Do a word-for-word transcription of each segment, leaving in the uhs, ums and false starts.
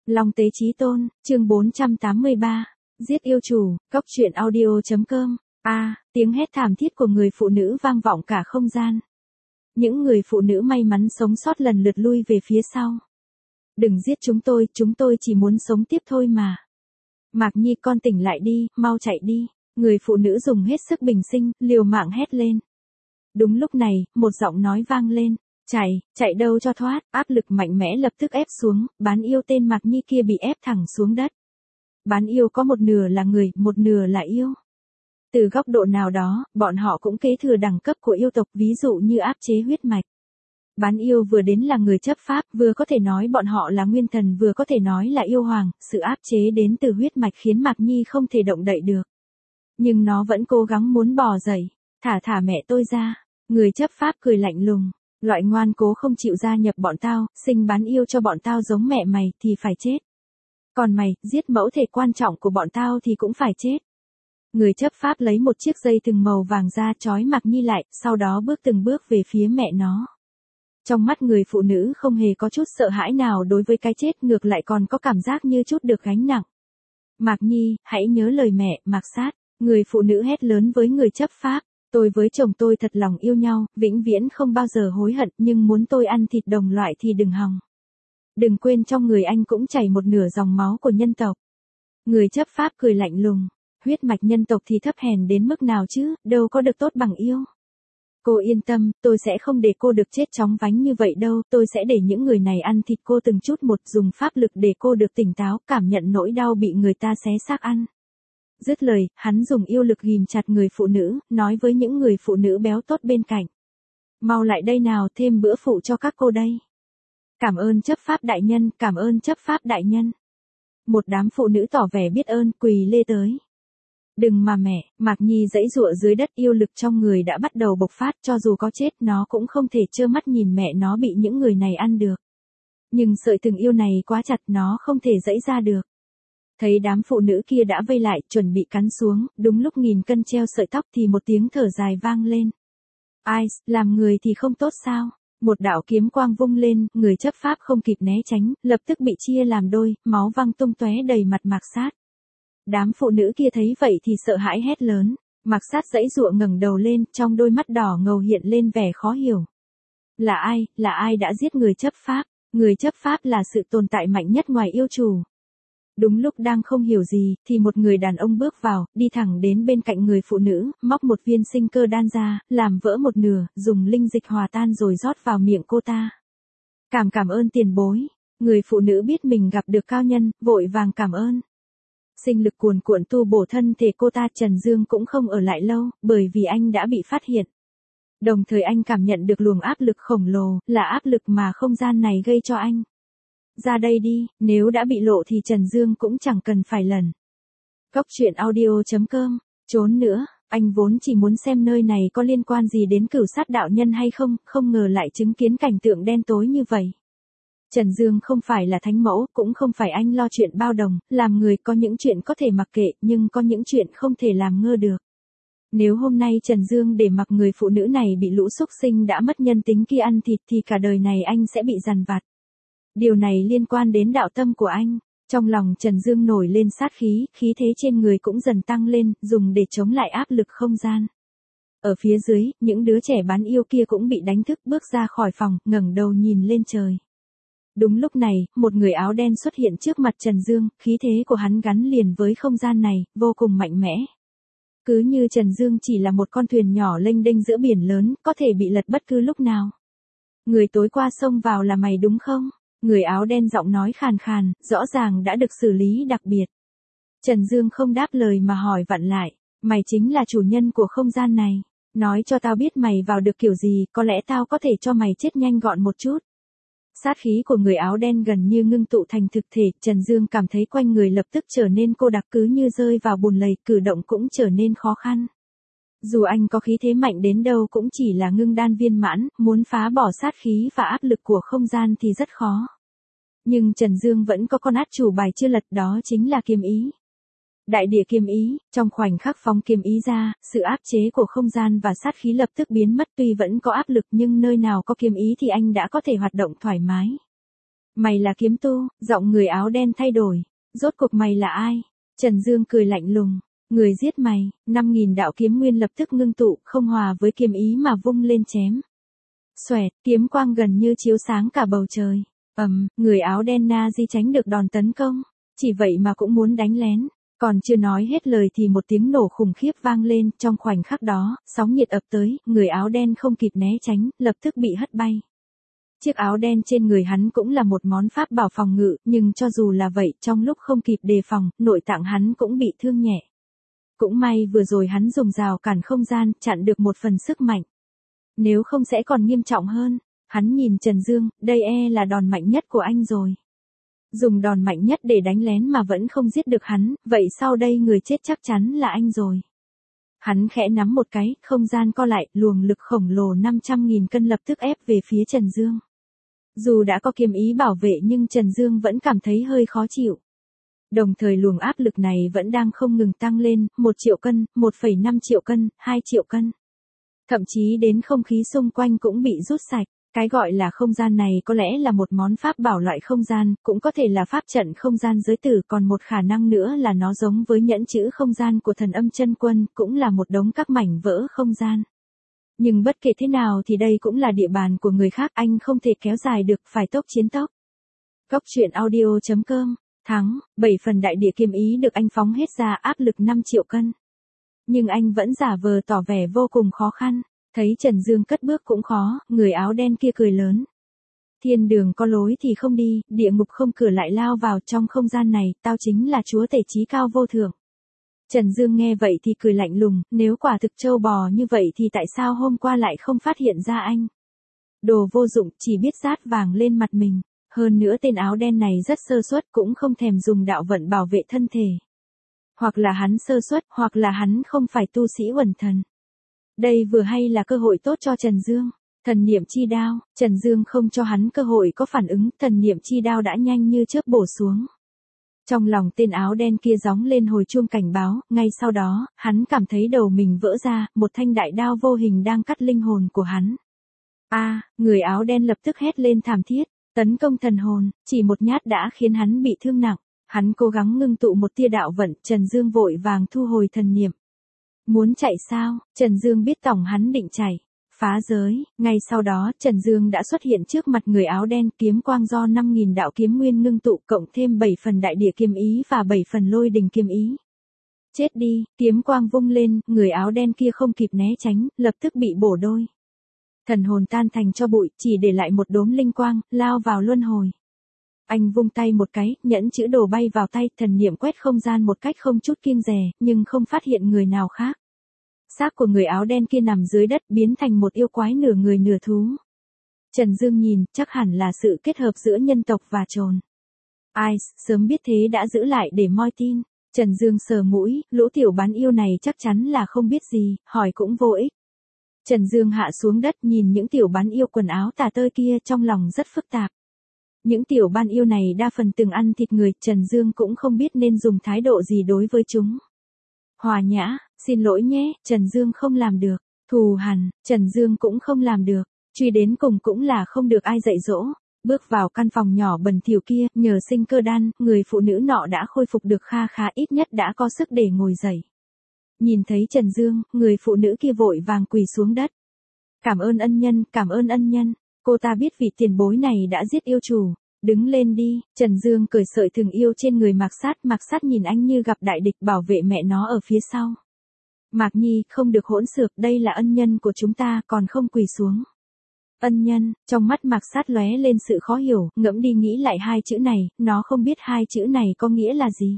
Long Tế Chí Tôn, chương bốn trăm tám mươi ba, giết yêu chủ, cốc truyện audio.com. A, à, tiếng hét thảm thiết của người phụ nữ vang vọng cả không gian. Những người phụ nữ may mắn sống sót lần lượt lui về phía sau. Đừng giết chúng tôi, chúng tôi chỉ muốn sống tiếp thôi mà. Mạc Nhi, con tỉnh lại đi, mau chạy đi. Người phụ nữ dùng hết sức bình sinh, liều mạng hét lên. Đúng lúc này, một giọng nói vang lên. Chạy, chạy đâu cho thoát, áp lực mạnh mẽ lập tức ép xuống, bán yêu tên Mạc Nhi kia bị ép thẳng xuống đất. Bán yêu có một nửa là người, một nửa là yêu. Từ góc độ nào đó, bọn họ cũng kế thừa đẳng cấp của yêu tộc, ví dụ như áp chế huyết mạch. Bán yêu vừa đến là người chấp pháp, vừa có thể nói bọn họ là nguyên thần, vừa có thể nói là yêu hoàng, sự áp chế đến từ huyết mạch khiến Mạc Nhi không thể động đậy được. Nhưng nó vẫn cố gắng muốn bò dậy, thả thả mẹ tôi ra. Người chấp pháp cười lạnh lùng. Loại ngoan cố không chịu gia nhập bọn tao, sinh bán yêu cho bọn tao giống mẹ mày thì phải chết. Còn mày, giết mẫu thể quan trọng của bọn tao thì cũng phải chết. Người chấp pháp lấy một chiếc dây thừng màu vàng ra trói Mạc Nhi lại, sau đó bước từng bước về phía mẹ nó. Trong mắt người phụ nữ không hề có chút sợ hãi nào đối với cái chết, ngược lại còn có cảm giác như chút được gánh nặng. Mạc Nhi, hãy nhớ lời mẹ, Mạc Sát. Người phụ nữ hét lớn với người chấp pháp. Tôi với chồng tôi thật lòng yêu nhau, vĩnh viễn không bao giờ hối hận, nhưng muốn tôi ăn thịt đồng loại thì đừng hòng. Đừng quên trong người anh cũng chảy một nửa dòng máu của nhân tộc. Người chấp pháp cười lạnh lùng. Huyết mạch nhân tộc thì thấp hèn đến mức nào chứ, đâu có được tốt bằng yêu. Cô yên tâm, tôi sẽ không để cô được chết chóng vánh như vậy đâu, tôi sẽ để những người này ăn thịt cô từng chút một, dùng pháp lực để cô được tỉnh táo, cảm nhận nỗi đau bị người ta xé xác ăn. Dứt lời, hắn dùng yêu lực ghìm chặt người phụ nữ, nói với những người phụ nữ béo tốt bên cạnh. Mau lại đây nào, thêm bữa phụ cho các cô đây. Cảm ơn chấp pháp đại nhân, cảm ơn chấp pháp đại nhân. Một đám phụ nữ tỏ vẻ biết ơn, quỳ lê tới. Đừng mà mẹ, Mạc Nhi giãy giụa dưới đất, yêu lực trong người đã bắt đầu bộc phát, cho dù có chết nó cũng không thể trơ mắt nhìn mẹ nó bị những người này ăn được. Nhưng sợi thừng yêu này quá chặt, nó không thể giãy ra được. Thấy đám phụ nữ kia đã vây lại, chuẩn bị cắn xuống, đúng lúc nghìn cân treo sợi tóc thì một tiếng thở dài vang lên. Ai, làm người thì không tốt sao? Một đạo kiếm quang vung lên, người chấp pháp không kịp né tránh, lập tức bị chia làm đôi, máu văng tung tóe đầy mặt Mạc Sát. Đám phụ nữ kia thấy vậy thì sợ hãi hét lớn. Mạc Sát giãy giụa ngẩng đầu lên, trong đôi mắt đỏ ngầu hiện lên vẻ khó hiểu. Là ai, là ai đã giết người chấp pháp? Người chấp pháp là sự tồn tại mạnh nhất ngoài yêu chủ. Đúng lúc đang không hiểu gì, thì một người đàn ông bước vào, đi thẳng đến bên cạnh người phụ nữ, móc một viên sinh cơ đan ra, làm vỡ một nửa, dùng linh dịch hòa tan rồi rót vào miệng cô ta. Cảm cảm ơn tiền bối. Người phụ nữ biết mình gặp được cao nhân, vội vàng cảm ơn. Sinh lực cuồn cuộn tu bổ thân thể cô ta. Trần Dương cũng không ở lại lâu, bởi vì anh đã bị phát hiện. Đồng thời anh cảm nhận được luồng áp lực khổng lồ, là áp lực mà không gian này gây cho anh. Ra đây đi, nếu đã bị lộ thì Trần Dương cũng chẳng cần phải lần. Cốc truyện audio.com, trốn nữa, anh vốn chỉ muốn xem nơi này có liên quan gì đến Cửu Sát đạo nhân hay không, không ngờ lại chứng kiến cảnh tượng đen tối như vậy. Trần Dương không phải là thánh mẫu, cũng không phải anh lo chuyện bao đồng, làm người có những chuyện có thể mặc kệ, nhưng có những chuyện không thể làm ngơ được. Nếu hôm nay Trần Dương để mặc người phụ nữ này bị lũ súc sinh đã mất nhân tính kia ăn thịt thì cả đời này anh sẽ bị dằn vặt. Điều này liên quan đến đạo tâm của anh. Trong lòng Trần Dương nổi lên sát khí, khí thế trên người cũng dần tăng lên, dùng để chống lại áp lực không gian. Ở phía dưới, những đứa trẻ bán yêu kia cũng bị đánh thức, bước ra khỏi phòng, ngẩng đầu nhìn lên trời. Đúng lúc này, một người áo đen xuất hiện trước mặt Trần Dương, khí thế của hắn gắn liền với không gian này, vô cùng mạnh mẽ. Cứ như Trần Dương chỉ là một con thuyền nhỏ lênh đênh giữa biển lớn, có thể bị lật bất cứ lúc nào. Người tối qua xông vào là mày đúng không? Người áo đen giọng nói khàn khàn, rõ ràng đã được xử lý đặc biệt. Trần Dương không đáp lời mà hỏi vặn lại, mày chính là chủ nhân của không gian này. Nói cho tao biết mày vào được kiểu gì, có lẽ tao có thể cho mày chết nhanh gọn một chút. Sát khí của người áo đen gần như ngưng tụ thành thực thể, Trần Dương cảm thấy quanh người lập tức trở nên cô đặc, cứ như rơi vào bùn lầy, cử động cũng trở nên khó khăn. Dù anh có khí thế mạnh đến đâu cũng chỉ là ngưng đan viên mãn, muốn phá bỏ sát khí và áp lực của không gian thì rất khó. Nhưng Trần Dương vẫn có con át chủ bài chưa lật, đó chính là kiếm ý. Đại địa kiếm ý, trong khoảnh khắc phóng kiếm ý ra, sự áp chế của không gian và sát khí lập tức biến mất, tuy vẫn có áp lực nhưng nơi nào có kiếm ý thì anh đã có thể hoạt động thoải mái. Mày là kiếm tu, giọng người áo đen thay đổi. Rốt cuộc mày là ai? Trần Dương cười lạnh lùng. Người giết mày, năm nghìn đạo kiếm nguyên lập tức ngưng tụ, không hòa với kiếm ý mà vung lên chém. Xoẹt, kiếm quang gần như chiếu sáng cả bầu trời. Ầm, người áo đen Nazi tránh được đòn tấn công. Chỉ vậy mà cũng muốn đánh lén. Còn chưa nói hết lời thì một tiếng nổ khủng khiếp vang lên, trong khoảnh khắc đó, sóng nhiệt ập tới, người áo đen không kịp né tránh, lập tức bị hất bay. Chiếc áo đen trên người hắn cũng là một món pháp bảo phòng ngự, nhưng cho dù là vậy, trong lúc không kịp đề phòng, nội tạng hắn cũng bị thương nhẹ. Cũng may vừa rồi hắn dùng rào cản không gian, chặn được một phần sức mạnh. Nếu không sẽ còn nghiêm trọng hơn. Hắn nhìn Trần Dương, đây e là đòn mạnh nhất của anh rồi. Dùng đòn mạnh nhất để đánh lén mà vẫn không giết được hắn, vậy sau đây người chết chắc chắn là anh rồi. Hắn khẽ nắm một cái, không gian co lại, luồng lực khổng lồ năm trăm nghìn cân lập tức ép về phía Trần Dương. Dù đã có kiếm ý bảo vệ nhưng Trần Dương vẫn cảm thấy hơi khó chịu. Đồng thời luồng áp lực này vẫn đang không ngừng tăng lên, một triệu cân, một phẩy năm triệu cân, hai triệu cân. Thậm chí đến không khí xung quanh cũng bị rút sạch. Cái gọi là không gian này có lẽ là một món pháp bảo loại không gian, cũng có thể là pháp trận không gian giới tử, còn một khả năng nữa là nó giống với nhẫn chữ không gian của thần âm chân quân, cũng là một đống các mảnh vỡ không gian. Nhưng bất kể thế nào thì đây cũng là địa bàn của người khác, anh không thể kéo dài được, phải tốc chiến tốc. Góc truyện audio chấm com, thắng, bảy phần đại địa kiếm ý được anh phóng hết ra, áp lực năm triệu cân. Nhưng anh vẫn giả vờ tỏ vẻ vô cùng khó khăn. Thấy Trần Dương cất bước cũng khó, người áo đen kia cười lớn. Thiên đường có lối thì không đi, địa ngục không cửa lại lao vào trong không gian này, tao chính là chúa tể trí cao vô thượng. Trần Dương nghe vậy thì cười lạnh lùng, nếu quả thực trâu bò như vậy thì tại sao hôm qua lại không phát hiện ra anh? Đồ vô dụng, chỉ biết rát vàng lên mặt mình. Hơn nữa tên áo đen này rất sơ suất, cũng không thèm dùng đạo vận bảo vệ thân thể. Hoặc là hắn sơ suất, hoặc là hắn không phải tu sĩ uẩn thần. Đây vừa hay là cơ hội tốt cho Trần Dương. Thần niệm chi đao, Trần Dương không cho hắn cơ hội có phản ứng, thần niệm chi đao đã nhanh như chớp bổ xuống. Trong lòng tên áo đen kia gióng lên hồi chuông cảnh báo, ngay sau đó, hắn cảm thấy đầu mình vỡ ra, một thanh đại đao vô hình đang cắt linh hồn của hắn. A, à, người áo đen lập tức hét lên thảm thiết, tấn công thần hồn, chỉ một nhát đã khiến hắn bị thương nặng. Hắn cố gắng ngưng tụ một tia đạo vận, Trần Dương vội vàng thu hồi thần niệm. Muốn chạy sao? Trần Dương biết tổng hắn định chạy. Phá giới, ngay sau đó, Trần Dương đã xuất hiện trước mặt người áo đen, kiếm quang do năm nghìn đạo kiếm nguyên ngưng tụ cộng thêm bảy phần đại địa kiếm ý và bảy phần lôi đình kiếm ý. Chết đi, kiếm quang vung lên, người áo đen kia không kịp né tránh, lập tức bị bổ đôi. Thần hồn tan thành cho bụi, chỉ để lại một đốm linh quang, lao vào luân hồi. Anh vung tay một cái, nhẫn chữ đồ bay vào tay, thần niệm quét không gian một cách không chút kiêng dè, nhưng không phát hiện người nào khác. Xác của người áo đen kia nằm dưới đất, biến thành một yêu quái nửa người nửa thú. Trần Dương nhìn, chắc hẳn là sự kết hợp giữa nhân tộc và trồn. Ai, sớm biết thế đã giữ lại để moi tin. Trần Dương sờ mũi, lũ tiểu bán yêu này chắc chắn là không biết gì, hỏi cũng vô ích. Trần Dương hạ xuống đất nhìn những tiểu bán yêu quần áo tà tơi kia, trong lòng rất phức tạp. Những tiểu ban yêu này đa phần từng ăn thịt người, Trần Dương cũng không biết nên dùng thái độ gì đối với chúng. Hòa nhã, xin lỗi nhé, Trần Dương không làm được. Thù hằn, Trần Dương cũng không làm được. Truy đến cùng cũng là không được ai dạy dỗ. Bước vào căn phòng nhỏ bẩn thỉu kia, nhờ sinh cơ đan, người phụ nữ nọ đã khôi phục được kha khá, ít nhất đã có sức để ngồi dậy. Nhìn thấy Trần Dương, người phụ nữ kia vội vàng quỳ xuống đất. Cảm ơn ân nhân, cảm ơn ân nhân. Cô ta biết vị tiền bối này đã giết yêu chủ. Đứng lên đi, Trần Dương cởi sợi thừng yêu trên người Mạc Sát, Mạc Sát nhìn anh như gặp đại địch, bảo vệ mẹ nó ở phía sau. Mạc Nhi, không được hỗn xược, đây là ân nhân của chúng ta, còn không quỳ xuống. Ân nhân, trong mắt Mạc Sát lóe lên sự khó hiểu, ngẫm đi nghĩ lại hai chữ này, nó không biết hai chữ này có nghĩa là gì.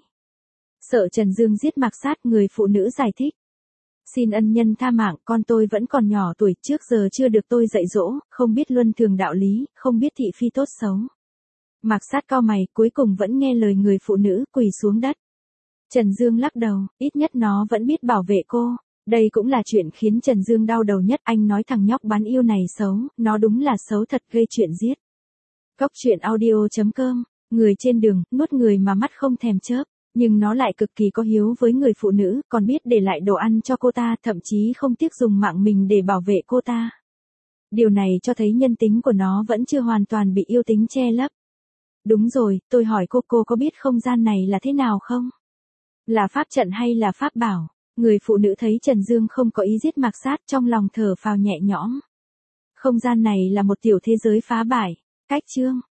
Sợ Trần Dương giết Mạc Sát, người phụ nữ giải thích. Xin ân nhân tha mạng, con tôi vẫn còn nhỏ tuổi, trước giờ chưa được tôi dạy dỗ, không biết luân thường đạo lý, không biết thị phi tốt xấu. Mạc Sát cau mày, cuối cùng vẫn nghe lời người phụ nữ, quỳ xuống đất. Trần Dương lắc đầu, ít nhất nó vẫn biết bảo vệ cô. Đây cũng là chuyện khiến Trần Dương đau đầu nhất, anh nói thằng nhóc bán yêu này xấu, nó đúng là xấu thật, gây chuyện giết. Góc truyện audio chấm com, người trên đường, nuốt người mà mắt không thèm chớp, nhưng nó lại cực kỳ có hiếu với người phụ nữ, còn biết để lại đồ ăn cho cô ta, thậm chí không tiếc dùng mạng mình để bảo vệ cô ta. Điều này cho thấy nhân tính của nó vẫn chưa hoàn toàn bị yêu tính che lấp. Đúng rồi, tôi hỏi cô cô có biết không gian này là thế nào không? Là pháp trận hay là pháp bảo? Người phụ nữ thấy Trần Dương không có ý giết Mạc Sát, trong lòng thở phào nhẹ nhõm. Không gian này là một tiểu thế giới phá bại. Cách chương